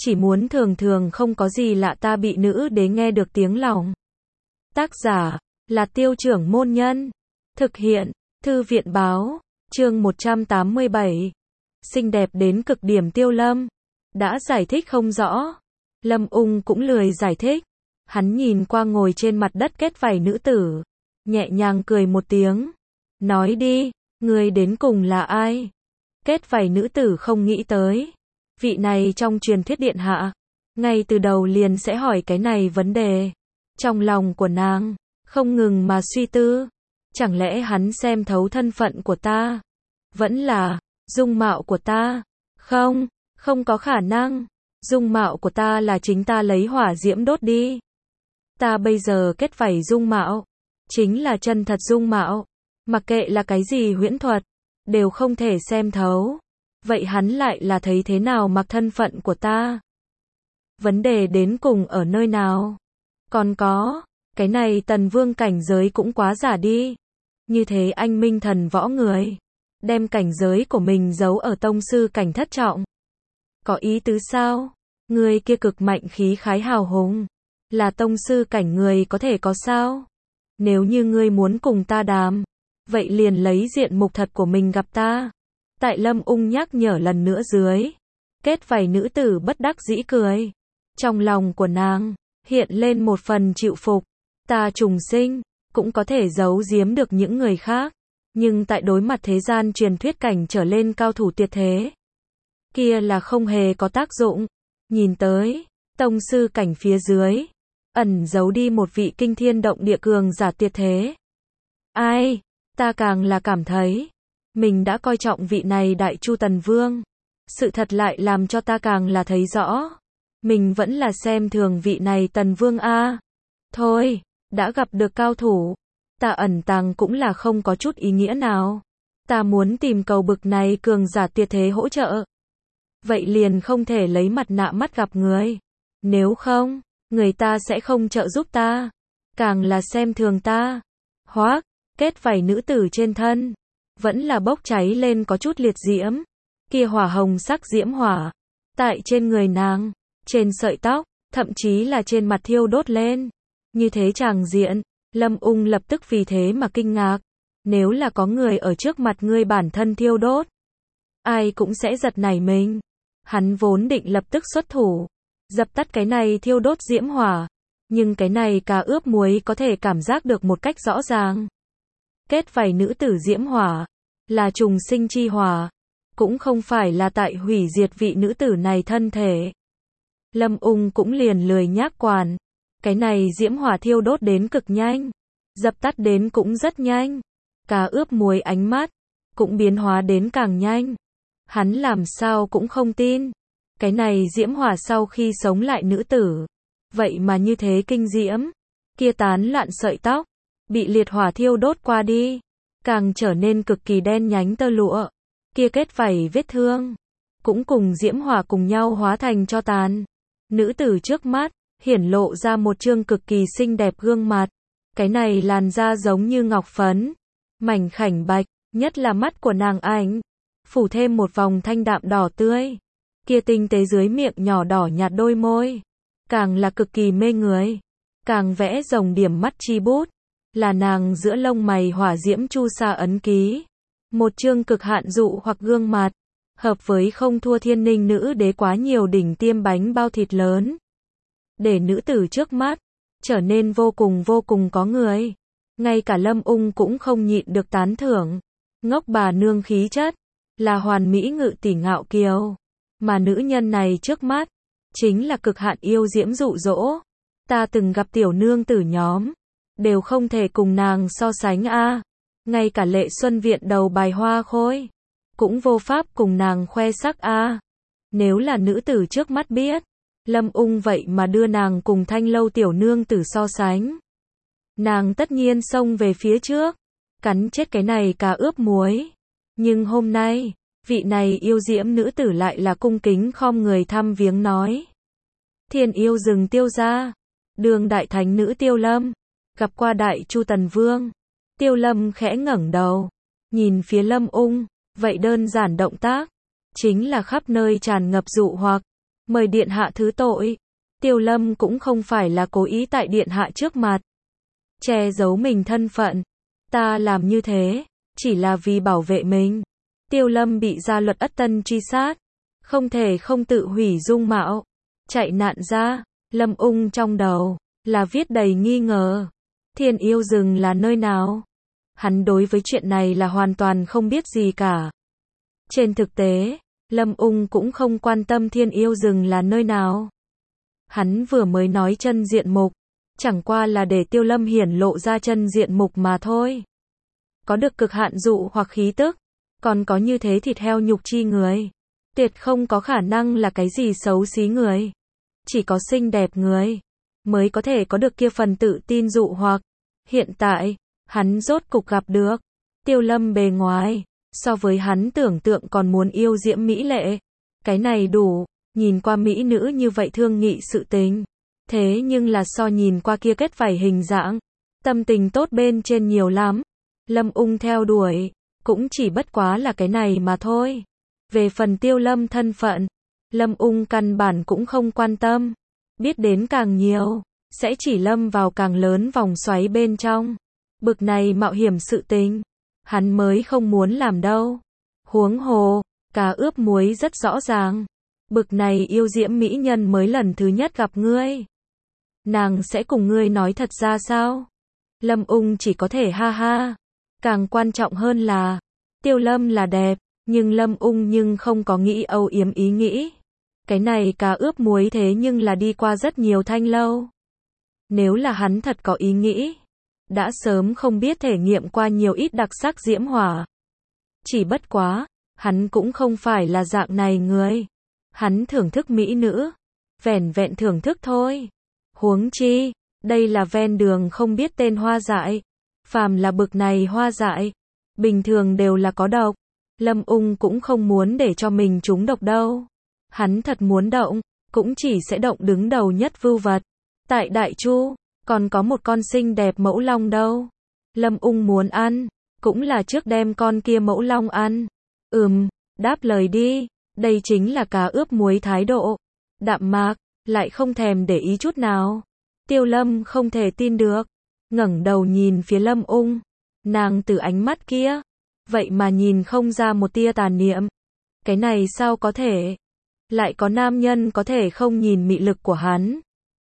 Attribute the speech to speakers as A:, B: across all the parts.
A: chỉ muốn thường thường không có gì lạ ta bị nữ đế nghe được tiếng lòng. Tác giả là Tiêu Trưởng Môn Nhân. Thực hiện Thư viện Báo. Chương 187. Xinh đẹp đến cực điểm Tiêu Lâm đã giải thích không rõ. Lâm Ung cũng lười giải thích. Hắn nhìn qua ngồi trên mặt đất kết vảy nữ tử, nhẹ nhàng cười một tiếng. Nói đi, ngươi đến cùng là ai? Kết vảy nữ tử không nghĩ tới. Vị này trong truyền thuyết điện hạ, ngay từ đầu liền sẽ hỏi cái này vấn đề. Trong lòng của nàng, không ngừng mà suy tư. Chẳng lẽ hắn xem thấu thân phận của ta? Vẫn là, dung mạo của ta? Không, không có khả năng. Dung mạo của ta là chính ta lấy hỏa diễm đốt đi. Ta bây giờ kết vảy dung mạo, chính là chân thật dung mạo. Mặc kệ là cái gì huyễn thuật, đều không thể xem thấu. Vậy hắn lại là thấy thế nào mặc thân phận của ta? Vấn đề đến cùng ở nơi nào? Còn có, cái này Tần Vương cảnh giới cũng quá giả đi. Như thế anh minh thần võ người, đem cảnh giới của mình giấu ở tông sư cảnh thất trọng. Có ý tứ sao? Người kia cực mạnh khí khái hào hùng, là tông sư cảnh người có thể có sao? Nếu như ngươi muốn cùng ta đàm, vậy liền lấy diện mục thật của mình gặp ta. Tại Lâm Ung nhắc nhở lần nữa dưới, kết vảy nữ tử bất đắc dĩ cười. Trong lòng của nàng hiện lên một phần chịu phục. Ta trùng sinh cũng có thể giấu giếm được những người khác, nhưng tại đối mặt thế gian truyền thuyết cảnh trở lên cao thủ tuyệt thế, kia là không hề có tác dụng. Nhìn tới, tông sư cảnh phía dưới, ẩn giấu đi một vị kinh thiên động địa cường giả tuyệt thế. Ai, ta càng là cảm thấy, mình đã coi trọng vị này Đại Chu Tần Vương. Sự thật lại làm cho ta càng là thấy rõ, mình vẫn là xem thường vị này Tần Vương a. Thôi, đã gặp được cao thủ, ta ẩn tàng cũng là không có chút ý nghĩa nào. Ta muốn tìm cầu bực này cường giả tuyệt thế hỗ trợ. Vậy liền không thể lấy mặt nạ mắt gặp người. Nếu không, người ta sẽ không trợ giúp ta, càng là xem thường ta. Hoác, kết vảy nữ tử trên thân, vẫn là bốc cháy lên có chút liệt diễm. Kia hỏa hồng sắc diễm hỏa, tại trên người nàng, trên sợi tóc, thậm chí là trên mặt thiêu đốt lên. Như thế tràng diện, Lâm Ung lập tức vì thế mà kinh ngạc. Nếu là có người ở trước mặt ngươi bản thân thiêu đốt, ai cũng sẽ giật nảy mình. Hắn vốn định lập tức xuất thủ, dập tắt cái này thiêu đốt diễm hỏa, nhưng cái này cà ướp muối có thể cảm giác được một cách rõ ràng. Kết vảy nữ tử diễm hỏa, là trùng sinh chi hỏa, cũng không phải là tại hủy diệt vị nữ tử này thân thể. Lâm Ung cũng liền lười nhác quản, cái này diễm hỏa thiêu đốt đến cực nhanh, dập tắt đến cũng rất nhanh. Cà ướp muối ánh mắt, cũng biến hóa đến càng nhanh. Hắn làm sao cũng không tin, cái này diễm hỏa sau khi sống lại nữ tử, vậy mà như thế kinh diễm. Kia tán loạn sợi tóc, bị liệt hỏa thiêu đốt qua đi, càng trở nên cực kỳ đen nhánh tơ lụa. Kia kết vảy vết thương, cũng cùng diễm hỏa cùng nhau hóa thành tro tàn. Nữ tử trước mắt, hiển lộ ra một trương cực kỳ xinh đẹp gương mặt. Cái này làn da giống như ngọc phấn, mảnh khảnh bạch, nhất là mắt của nàng ảnh, phủ thêm một vòng thanh đạm đỏ tươi. Kia tinh tế dưới miệng nhỏ đỏ nhạt đôi môi, càng là cực kỳ mê người. Càng vẽ rồng điểm mắt chi bút, là nàng giữa lông mày hỏa diễm chu sa ấn ký. Một chương cực hạn dụ hoặc gương mặt, hợp với không thua thiên ninh nữ đế quá nhiều đỉnh tiêm bánh bao thịt lớn. Để nữ tử trước mắt, trở nên vô cùng có người. Ngay cả Lâm Ung cũng không nhịn được tán thưởng. Ngốc bà nương khí chất, là hoàn mỹ ngự tỷ ngạo kiều. Mà nữ nhân này trước mắt, chính là cực hạn yêu diễm dụ dỗ. Ta từng gặp tiểu nương tử nhóm, đều không thể cùng nàng so sánh a. Ngay cả Lệ Xuân Viện đầu bài hoa khôi, cũng vô pháp cùng nàng khoe sắc a. Nếu là nữ tử trước mắt biết, Lâm Ung vậy mà đưa nàng cùng Thanh Lâu tiểu nương tử so sánh, nàng tất nhiên xông về phía trước, cắn chết cái này cà ướp muối. Nhưng hôm nay, vị này yêu diễm nữ tử lại là cung kính khom người thăm viếng nói. Thiên yêu rừng Tiêu gia, đường đại thánh nữ Tiêu Lâm, gặp qua Đại Chu Tần Vương. Tiêu Lâm khẽ ngẩng đầu, nhìn phía Lâm Ung, vậy đơn giản động tác, chính là khắp nơi tràn ngập dụ hoặc. Mời điện hạ thứ tội. Tiêu Lâm cũng không phải là cố ý tại điện hạ trước mặt che giấu mình thân phận. Ta làm như thế, chỉ là vì bảo vệ mình. Tiêu Lâm bị gia luật ất tân truy sát, không thể không tự hủy dung mạo, chạy nạn ra. Lâm Ung trong đầu là viết đầy nghi ngờ. Thiên yêu rừng là nơi nào? Hắn đối với chuyện này là hoàn toàn không biết gì cả. Trên thực tế, Lâm Ung cũng không quan tâm thiên yêu rừng là nơi nào. Hắn vừa mới nói chân diện mục, chẳng qua là để Tiêu Lâm hiển lộ ra chân diện mục mà thôi. Có được cực hạn dụ hoặc khí tức, còn có như thế thịt heo nhục chi người. Tuyệt không có khả năng là cái gì xấu xí người. Chỉ có xinh đẹp người mới có thể có được kia phần tự tin dụ hoặc. Hiện tại, hắn rốt cục gặp được. Tiêu Lâm bề ngoài, so với hắn tưởng tượng còn muốn yêu diễm mỹ lệ. Cái này đủ, nhìn qua mỹ nữ như vậy thương nghị sự tình. Thế nhưng là so nhìn qua kia kết vảy hình dạng, tâm tình tốt bên trên nhiều lắm. Lâm Ung theo đuổi, cũng chỉ bất quá là cái này mà thôi. Về phần Tiêu Lâm thân phận, Lâm Ung căn bản cũng không quan tâm. Biết đến càng nhiều, sẽ chỉ lâm vào càng lớn vòng xoáy bên trong. Bực này mạo hiểm sự tình, hắn mới không muốn làm đâu. Huống hồ, cá ướp muối rất rõ ràng. Bực này yêu diễm mỹ nhân mới lần thứ nhất gặp ngươi. Nàng sẽ cùng ngươi nói thật ra sao? Lâm Ung chỉ có thể ha ha. Càng quan trọng hơn là, Tiêu Lâm là đẹp, nhưng Lâm Ung nhưng không có nghĩ âu yếm ý nghĩ. Cái này cá ướp muối thế nhưng là đi qua rất nhiều thanh lâu. Nếu là hắn thật có ý nghĩ, đã sớm không biết thể nghiệm qua nhiều ít đặc sắc diễm hỏa. Chỉ bất quá, hắn cũng không phải là dạng này người. Hắn thưởng thức mỹ nữ, vẻn vẹn thưởng thức thôi. Huống chi, đây là ven đường không biết tên hoa dại. Phàm là bực này hoa dại, bình thường đều là có độc. Lâm Ung cũng không muốn để cho mình trúng độc đâu. Hắn thật muốn động, cũng chỉ sẽ động đứng đầu nhất vưu vật. Tại Đại Chu, còn có một con xinh đẹp mẫu long đâu. Lâm Ung muốn ăn, cũng là trước đem con kia mẫu long ăn. Đáp lời đi. Đây chính là cá ướp muối thái độ. Đạm mạc, lại không thèm để ý chút nào. Tiêu Lâm không thể tin được. Ngẩng đầu nhìn phía Lâm Ung. Nàng từ ánh mắt kia, vậy mà nhìn không ra một tia tà niệm. Cái này sao có thể? Lại có nam nhân có thể không nhìn mị lực của hắn.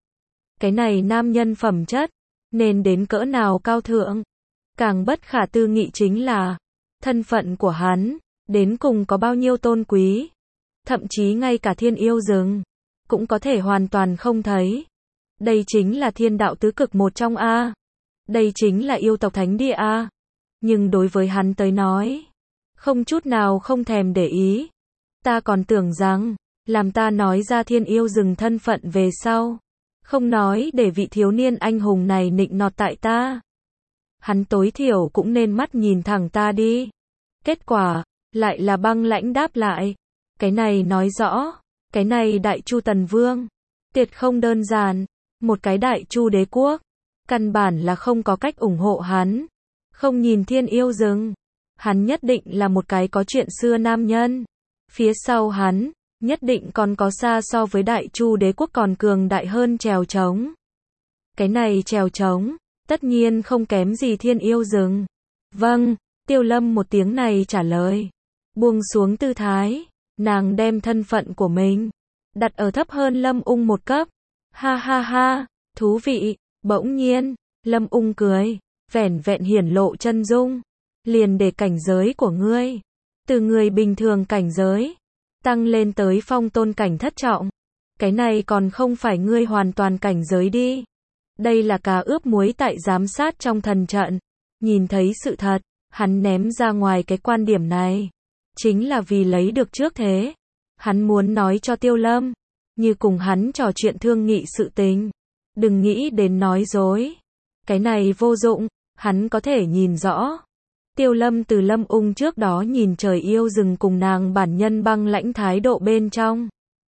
A: Cái này nam nhân phẩm chất, nên đến cỡ nào cao thượng. Càng bất khả tư nghị chính là, thân phận của hắn, đến cùng có bao nhiêu tôn quý. Thậm chí ngay cả thiên yêu rừng, cũng có thể hoàn toàn không thấy. Đây chính là thiên đạo tứ cực một trong A. Đây chính là yêu tộc thánh địa A. Nhưng đối với hắn tới nói, không chút nào không thèm để ý. Ta còn tưởng rằng, làm ta nói ra thiên yêu rừng thân phận về sau. Không nói để vị thiếu niên anh hùng này nịnh nọt tại ta. Hắn tối thiểu cũng nên mắt nhìn thẳng ta đi. Kết quả, lại là băng lãnh đáp lại. Cái này nói rõ, cái này Đại Chu Tần Vương, tuyệt không đơn giản. Một cái Đại Chu đế quốc, căn bản là không có cách ủng hộ hắn. Không nhìn thiên yêu rừng, hắn nhất định là một cái có chuyện xưa nam nhân. Phía sau hắn, nhất định còn có xa so với Đại Chu đế quốc còn cường đại hơn chèo trống. Cái này chèo trống, tất nhiên không kém gì thiên yêu rừng. Vâng, Tiêu Lâm một tiếng này trả lời. Buông xuống tư thái, nàng đem thân phận của mình đặt ở thấp hơn Lâm Ung một cấp. Ha ha ha, thú vị. Bỗng nhiên, Lâm Ung cười, vẻn vẹn hiển lộ chân dung. Liền để cảnh giới của ngươi, từ người bình thường cảnh giới, tăng lên tới phong tôn cảnh thất trọng. Cái này còn không phải ngươi hoàn toàn cảnh giới đi. Đây là cá ướp muối tại giám sát trong thần trận. Nhìn thấy sự thật, hắn ném ra ngoài cái quan điểm này. Chính là vì lấy được trước thế. Hắn muốn nói cho Tiêu Lâm, như cùng hắn trò chuyện thương nghị sự tình. Đừng nghĩ đến nói dối. Cái này vô dụng, hắn có thể nhìn rõ. Tiêu Lâm từ Lâm Ung trước đó nhìn trời yêu rừng cùng nàng bản nhân băng lãnh thái độ bên trong.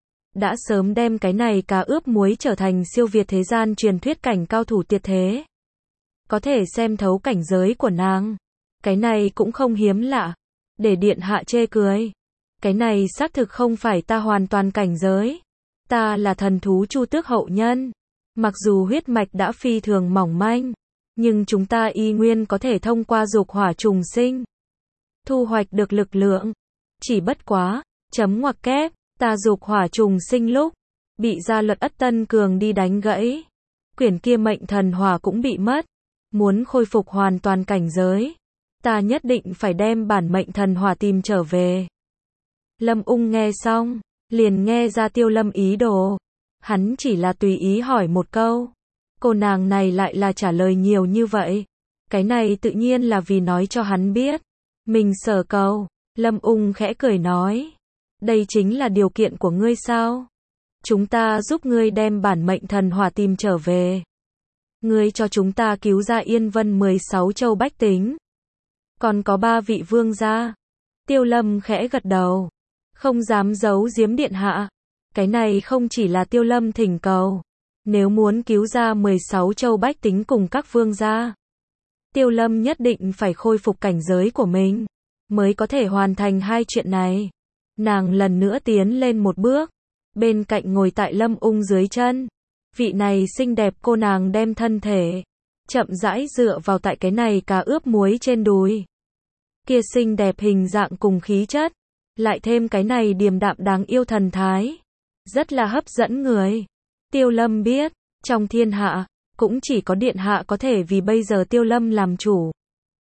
A: Đã sớm đem cái này cá ướp muối trở thành siêu việt thế gian truyền thuyết cảnh cao thủ tuyệt thế. Có thể xem thấu cảnh giới của nàng. Cái này cũng không hiếm lạ. Để điện hạ chê cười. Cái này xác thực không phải ta hoàn toàn cảnh giới. Ta là thần thú Chu Tước hậu nhân. Mặc dù huyết mạch đã phi thường mỏng manh, nhưng chúng ta y nguyên có thể thông qua dục hỏa trùng sinh, thu hoạch được lực lượng. Chỉ bất quá, chấm ngoặc kép, ta dục hỏa trùng sinh lúc, bị gia luật Ất Tân Cường đi đánh gãy. Quyển kia mệnh thần hỏa cũng bị mất. Muốn khôi phục hoàn toàn cảnh giới, ta nhất định phải đem bản mệnh thần hỏa tìm trở về. Lâm Ung nghe xong, liền nghe ra Tiêu Lâm ý đồ. Hắn chỉ là tùy ý hỏi một câu. Cô nàng này lại là trả lời nhiều như vậy. Cái này tự nhiên là vì nói cho hắn biết. Mình sở cầu. Lâm Ung khẽ cười nói. Đây chính là điều kiện của ngươi sao? Chúng ta giúp ngươi đem bản mệnh thần hỏa tìm trở về. Ngươi cho chúng ta cứu ra Yên Vân 16 châu bách tính. Còn có 3 vị vương gia. Tiêu Lâm khẽ gật đầu. Không dám giấu giếm điện hạ. Cái này không chỉ là Tiêu Lâm thỉnh cầu. Nếu muốn cứu ra 16 châu bách tính cùng các vương gia, Tiêu Lâm nhất định phải khôi phục cảnh giới của mình, mới có thể hoàn thành hai chuyện này. Nàng lần nữa tiến lên một bước, bên cạnh ngồi tại Lâm Ung dưới chân. Vị này xinh đẹp cô nàng đem thân thể chậm rãi dựa vào tại cái này cá ướp muối trên đùi. Kia xinh đẹp hình dạng cùng khí chất, lại thêm cái này điềm đạm đáng yêu thần thái, rất là hấp dẫn người. Tiêu Lâm biết, trong thiên hạ, cũng chỉ có điện hạ có thể vì bây giờ Tiêu Lâm làm chủ.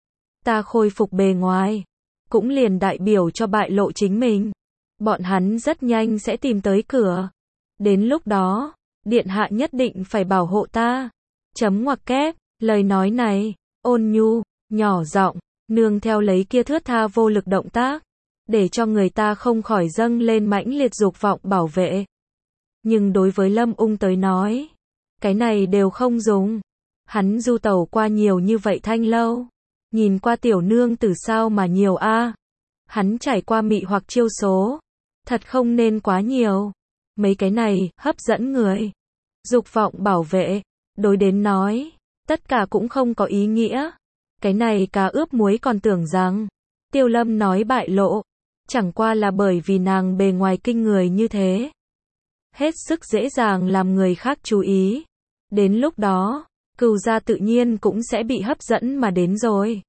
A: Ta khôi phục bề ngoài, cũng liền đại biểu cho bại lộ chính mình. Bọn hắn rất nhanh sẽ tìm tới cửa. Đến lúc đó, điện hạ nhất định phải bảo hộ ta. Chấm ngoặc kép, lời nói này, ôn nhu, nhỏ giọng, nương theo lấy kia thướt tha vô lực động tác, để cho người ta không khỏi dâng lên mãnh liệt dục vọng bảo vệ. Nhưng đối với Lâm Ung tới nói, cái này đều không dùng. Hắn du tẩu qua nhiều như vậy thanh lâu, nhìn qua tiểu nương tử sao mà nhiều a. Hắn trải qua mị hoặc chiêu số, thật không nên quá nhiều. Mấy cái này hấp dẫn người. Dục vọng bảo vệ, đối đến nói, tất cả cũng không có ý nghĩa. Cái này cá ướp muối còn tưởng rằng Tiêu Lâm nói bại lộ, chẳng qua là bởi vì nàng bề ngoài kinh người như thế, hết sức dễ dàng làm người khác chú ý. Đến lúc đó, Cửu gia tự nhiên cũng sẽ bị hấp dẫn mà đến rồi.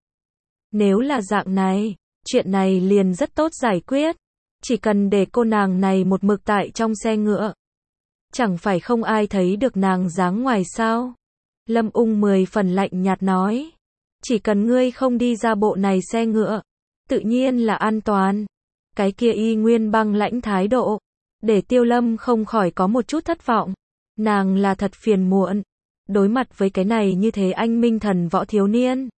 A: Nếu là dạng này, chuyện này liền rất tốt giải quyết. Chỉ cần để cô nàng này một mực tại trong xe ngựa, chẳng phải không ai thấy được nàng dáng ngoài sao? Lâm Ung 10 phần lạnh nhạt nói. Chỉ cần ngươi không đi ra bộ này xe ngựa, tự nhiên là an toàn. Cái kia y nguyên băng lãnh thái độ, để Tiêu Lâm không khỏi có một chút thất vọng. Nàng là thật phiền muộn. Đối mặt với cái này như thế anh minh thần võ thiếu niên,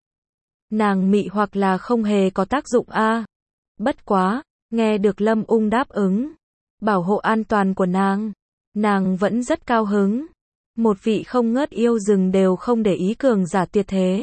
A: nàng mị hoặc là không hề có tác dụng a. Bất quá, nghe được Lâm Ung đáp ứng, bảo hộ an toàn của nàng vẫn rất cao hứng. Một vị không ngớt yêu rừng đều không để ý cường giả tuyệt thế.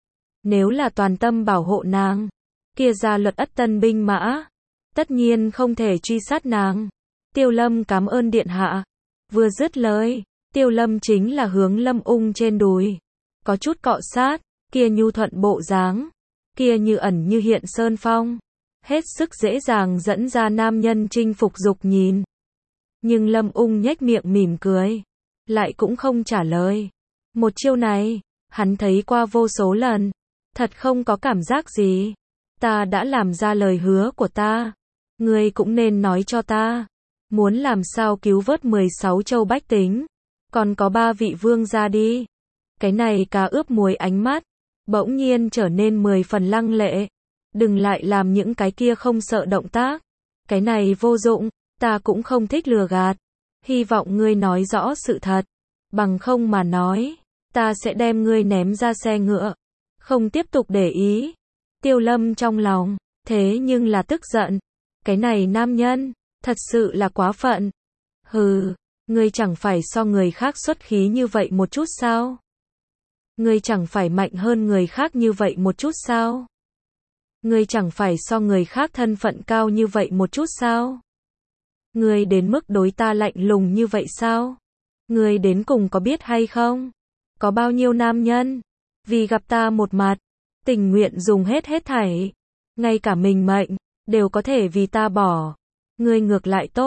A: Nếu là toàn tâm bảo hộ nàng, kia gia luật Ất Tân binh mã, tất nhiên không thể truy sát nàng. Tiêu Lâm cảm ơn điện hạ. Vừa dứt lời, Tiêu Lâm chính là hướng Lâm Ung trên đùi, có chút cọ sát, kia nhu thuận bộ dáng, kia như ẩn như hiện sơn phong, hết sức dễ dàng dẫn ra nam nhân chinh phục dục nhìn. Nhưng Lâm Ung nhếch miệng mỉm cười, lại cũng không trả lời. Một chiêu này, hắn thấy qua vô số lần, thật không có cảm giác gì. Ta đã làm ra lời hứa của ta, ngươi cũng nên nói cho ta, muốn làm sao cứu vớt 16 châu bách tính, còn có 3 vị vương gia đi. Cái này cá ướp muối ánh mắt, bỗng nhiên trở nên 10 phần lăng lệ. Đừng lại làm những cái kia không sợ động tác. Cái này vô dụng, ta cũng không thích lừa gạt. Hy vọng ngươi nói rõ sự thật. Bằng không mà nói, ta sẽ đem ngươi ném ra xe ngựa. Không tiếp tục để ý. Tiêu Lâm trong lòng, thế nhưng là tức giận. Cái này nam nhân, thật sự là quá phận. Hừ, ngươi chẳng phải so người khác xuất khí như vậy một chút sao? Ngươi chẳng phải mạnh hơn người khác như vậy một chút sao? Ngươi chẳng phải so người khác thân phận cao như vậy một chút sao? Ngươi đến mức đối ta lạnh lùng như vậy sao? Ngươi đến cùng có biết hay không? Có bao nhiêu nam nhân, vì gặp ta một mặt, tình nguyện dùng hết thảy, ngay cả mình mệnh, đều có thể vì ta bỏ. Ngươi ngược lại tốt,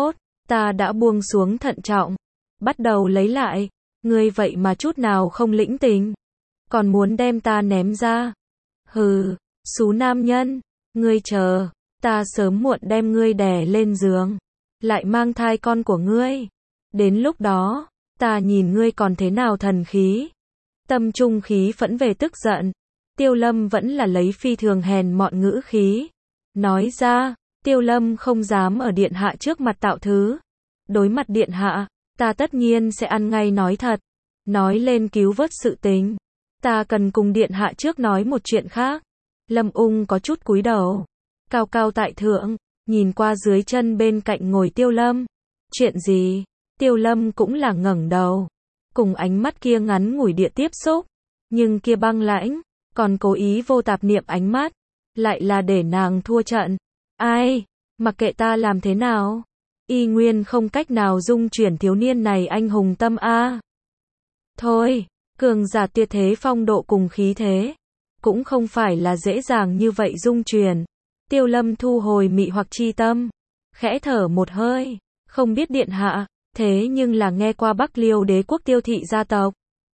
A: Ta đã buông xuống thận trọng, bắt đầu lấy lại. Ngươi vậy mà chút nào không lĩnh tình, còn muốn đem ta ném ra. Hừ, xú nam nhân, ngươi chờ, ta sớm muộn đem ngươi đè lên giường, lại mang thai con của ngươi. Đến lúc đó, ta nhìn ngươi còn thế nào thần khí. Tâm trung khí phẫn về tức giận, Tiêu Lâm vẫn là lấy phi thường hèn mọn ngữ khí. Nói ra, Tiêu Lâm không dám ở điện hạ trước mặt tạo thứ. Đối mặt điện hạ, ta tất nhiên sẽ ăn ngay nói thật. Nói lên cứu vớt sự tình. Ta cần cùng điện hạ trước nói một chuyện khác. Lâm Ung có chút cúi đầu, cao cao tại thượng, nhìn qua dưới chân bên cạnh ngồi Tiêu Lâm. Chuyện gì? Tiêu Lâm cũng là ngẩng đầu, cùng ánh mắt kia ngắn ngủi địa tiếp xúc, nhưng kia băng lãnh, còn cố ý vô tạp niệm ánh mắt, lại là để nàng thua trận. Ai, mặc kệ ta làm thế nào, y nguyên không cách nào dung chuyển thiếu niên này anh hùng tâm a. Thôi, cường giả tuyệt thế phong độ cùng khí thế, cũng không phải là dễ dàng như vậy dung chuyển. Tiêu Lâm thu hồi mị hoặc chi tâm, khẽ thở một hơi, không biết điện hạ, thế nhưng là nghe qua Bắc Liêu đế quốc Tiêu thị gia tộc.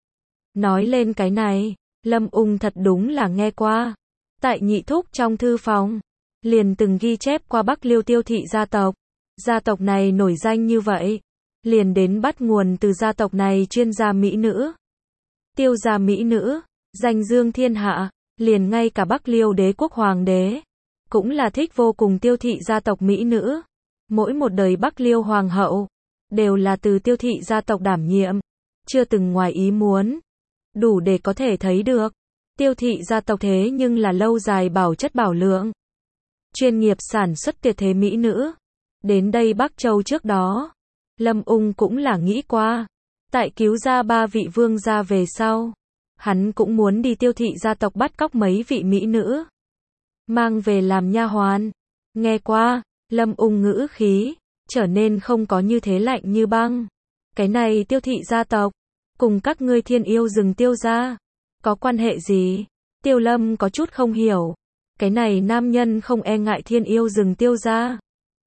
A: Nói lên cái này, Lâm Ung thật đúng là nghe qua. Tại nhị thúc trong thư phòng, liền từng ghi chép qua Bắc Liêu Tiêu thị gia tộc. Gia tộc này nổi danh như vậy, liền đến bắt nguồn từ gia tộc này chuyên gia mỹ nữ. Tiêu gia mỹ nữ, danh dương thiên hạ, liền ngay cả Bắc Liêu đế quốc hoàng đế, cũng là thích vô cùng Tiêu thị gia tộc mỹ nữ. Mỗi một đời Bắc Liêu hoàng hậu, đều là từ Tiêu thị gia tộc đảm nhiệm, chưa từng ngoài ý muốn. Đủ để có thể thấy được, Tiêu thị gia tộc thế nhưng là lâu dài bảo chất bảo lượng. Chuyên nghiệp sản xuất tuyệt thế mỹ nữ. Đến đây Bắc Châu trước đó, Lâm Ung cũng là nghĩ qua. Tại cứu ra 3 vị vương gia về sau, hắn cũng muốn đi Tiêu thị gia tộc bắt cóc mấy vị mỹ nữ, mang về làm nha hoàn. Nghe qua, Lâm Ung ngữ khí trở nên không có như thế lạnh như băng. Cái này Tiêu thị gia tộc, cùng các ngươi Thiên Yêu rừng Tiêu gia, có quan hệ gì? Tiêu Lâm có chút không hiểu. Cái này nam nhân không e ngại Thiên Yêu rừng Tiêu gia,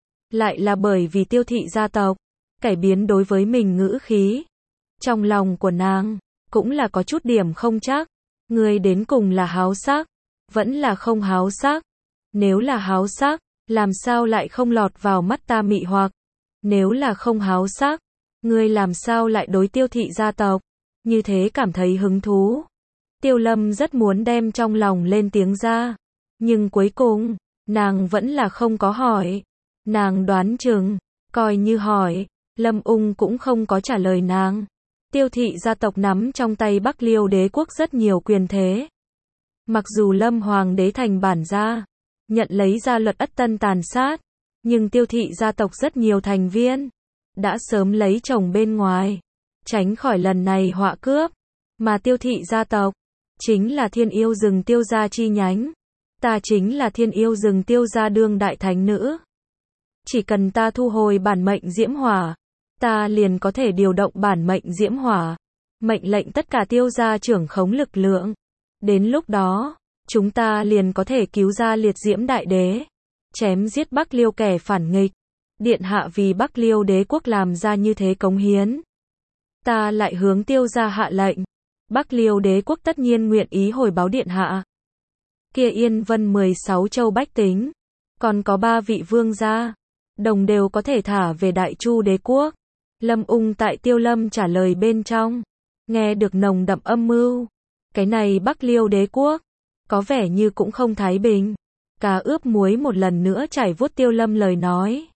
A: lại là bởi vì Tiêu thị gia tộc, cải biến đối với mình ngữ khí. Trong lòng của nàng, cũng là có chút điểm không chắc. Ngươi đến cùng là háo sắc, vẫn là không háo sắc? Nếu là háo sắc, làm sao lại không lọt vào mắt ta mị hoặc? Nếu là không háo sắc, ngươi làm sao lại đối Tiêu thị gia tộc như thế cảm thấy hứng thú? Tiêu Lâm rất muốn đem trong lòng lên tiếng ra, nhưng cuối cùng, nàng vẫn là không có hỏi. Nàng đoán chừng, coi như hỏi, Lâm Ung cũng không có trả lời nàng. Tiêu thị gia tộc nắm trong tay Bắc Liêu đế quốc rất nhiều quyền thế. Mặc dù Lâm Hoàng đế thành bản gia, nhận lấy ra luật ất tân tàn sát, nhưng Tiêu thị gia tộc rất nhiều thành viên đã sớm lấy chồng bên ngoài, tránh khỏi lần này họa cướp. Mà Tiêu thị gia tộc chính là Thiên Yêu rừng Tiêu gia chi nhánh. Ta chính là Thiên Yêu rừng Tiêu gia đương đại thánh nữ. Chỉ cần ta thu hồi bản mệnh diễm hỏa, ta liền có thể điều động bản mệnh diễm hỏa, mệnh lệnh tất cả Tiêu gia trưởng khống lực lượng. Đến lúc đó, chúng ta liền có thể cứu ra liệt diễm đại đế, chém giết Bắc Liêu kẻ phản nghịch. Điện hạ vì Bắc Liêu đế quốc làm ra như thế cống hiến, ta lại hướng Tiêu gia hạ lệnh, Bắc Liêu đế quốc tất nhiên nguyện ý hồi báo điện hạ. Kia Yên Vân 16 châu bách tính, còn có 3 vị vương gia, đồng đều có thể thả về Đại Chu đế quốc. Lâm Ung tại Tiêu Lâm trả lời bên trong, nghe được nồng đậm âm mưu. Cái này Bắc Liêu đế quốc, có vẻ như cũng không thái bình. Cá ướp muối một lần nữa chảy vuốt Tiêu Lâm lời nói.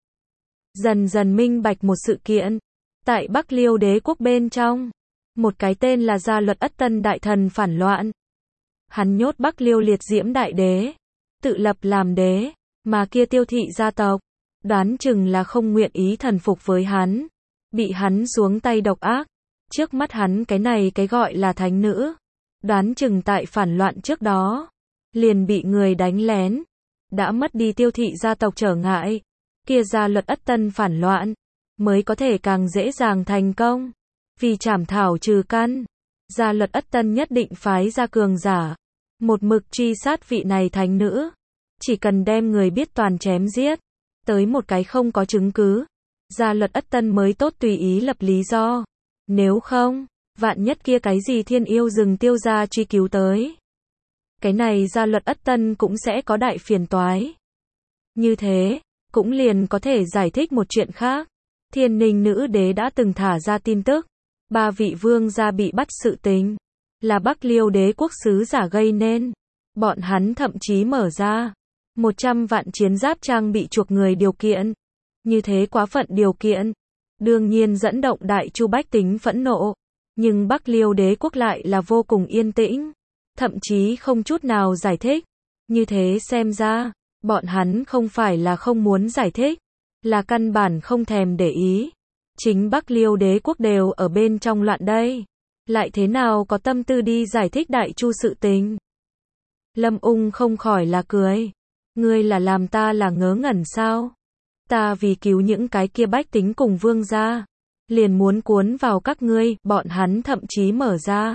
A: Dần dần minh bạch một sự kiện. Tại Bắc Liêu đế quốc bên trong, một cái tên là Gia Luật Ất Tân đại thần phản loạn. Hắn nhốt Bắc Liêu liệt diễm đại đế, tự lập làm đế, mà kia Tiêu thị gia tộc, đoán chừng là không nguyện ý thần phục với hắn, bị hắn xuống tay độc ác. Trước mắt hắn cái này cái gọi là thánh nữ, đoán chừng tại phản loạn trước đó, liền bị người đánh lén, đã mất đi Tiêu thị gia tộc trở ngại. Kia Gia Luật Ất Tân phản loạn, mới có thể càng dễ dàng thành công. Vì trảm thảo trừ căn, Gia Luật Ất Tân nhất định phái ra cường giả, một mực truy sát vị này thánh nữ. Chỉ cần đem người biết toàn chém giết, tới một cái không có chứng cứ, Gia luật ất tân mới tốt tùy ý lập lý do. Nếu không, vạn nhất kia cái gì thiên yêu rừng tiêu gia truy cứu tới. Cái này gia luật ất tân cũng sẽ có đại phiền toái. Như thế, cũng liền có thể giải thích một chuyện khác. Thiên Ninh nữ đế đã từng thả ra tin tức. 3 vị vương gia bị bắt sự tình. Là Bắc Liêu đế quốc sứ giả gây nên. Bọn hắn thậm chí mở ra 100 vạn chiến giáp trang bị chuộc người điều kiện. Như thế quá phận điều kiện. Đương nhiên dẫn động đại chu bách tính phẫn nộ. Nhưng Bắc Liêu đế quốc lại là vô cùng yên tĩnh. Thậm chí không chút nào giải thích. Như thế xem ra, bọn hắn không phải là không muốn giải thích. Là căn bản không thèm để ý. Chính Bắc Liêu đế quốc đều ở bên trong loạn đây. Lại thế nào có tâm tư đi giải thích đại chu sự tình. Lâm Ung không khỏi là cười. Ngươi là làm ta là ngớ ngẩn sao? Ta vì cứu những cái kia bách tính cùng vương gia. Liền muốn cuốn vào các ngươi, bọn hắn thậm chí mở ra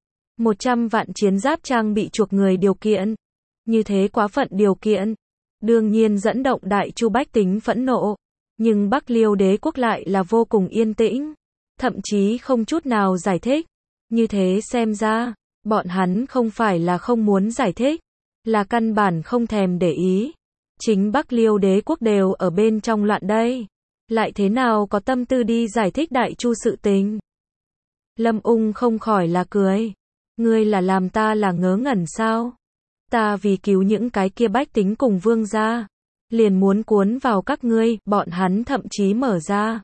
A: 100 vạn chiến giáp trang bị chuộc người điều kiện. Như thế quá phận điều kiện. Đương nhiên dẫn động đại chu bách tính phẫn nộ. Nhưng Bắc Liêu đế quốc lại là vô cùng yên tĩnh. Thậm chí không chút nào giải thích. Như thế xem ra, bọn hắn không phải là không muốn giải thích. Là căn bản không thèm để ý. Chính Bắc Liêu đế quốc đều ở bên trong loạn đây. Lại thế nào có tâm tư đi giải thích đại chu sự tình. Lâm Ung không khỏi là cười. Ngươi là làm ta là ngớ ngẩn sao? Ta vì cứu những cái kia bách tính cùng vương gia. Liền muốn cuốn vào các ngươi, bọn hắn thậm chí mở ra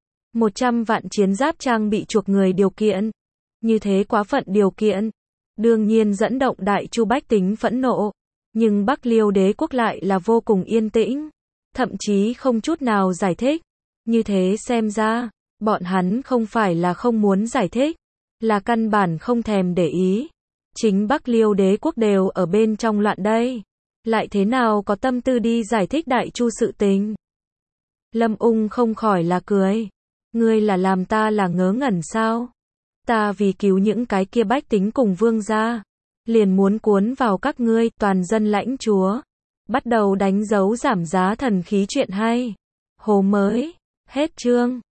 A: 100 vạn chiến giáp trang bị chuộc người điều kiện. Như thế quá phận điều kiện. Đương nhiên dẫn động đại chu bách tính phẫn nộ. Nhưng Bắc Liêu đế quốc lại là vô cùng yên tĩnh. Thậm chí không chút nào giải thích. Như thế xem ra, bọn hắn không phải là không muốn giải thích. Là căn bản không thèm để ý. Chính Bắc Liêu đế quốc đều ở bên trong loạn đây. Lại thế nào có tâm tư đi giải thích đại chu sự tình. Lâm Ung không khỏi là cười. Ngươi là làm ta là ngớ ngẩn sao? Ta vì cứu những cái kia bách tính cùng vương gia. Liền muốn cuốn vào các ngươi, toàn dân lãnh chúa. Bắt đầu đánh dấu giảm giá thần khí chuyện hay. Hồ mới. Hết chương.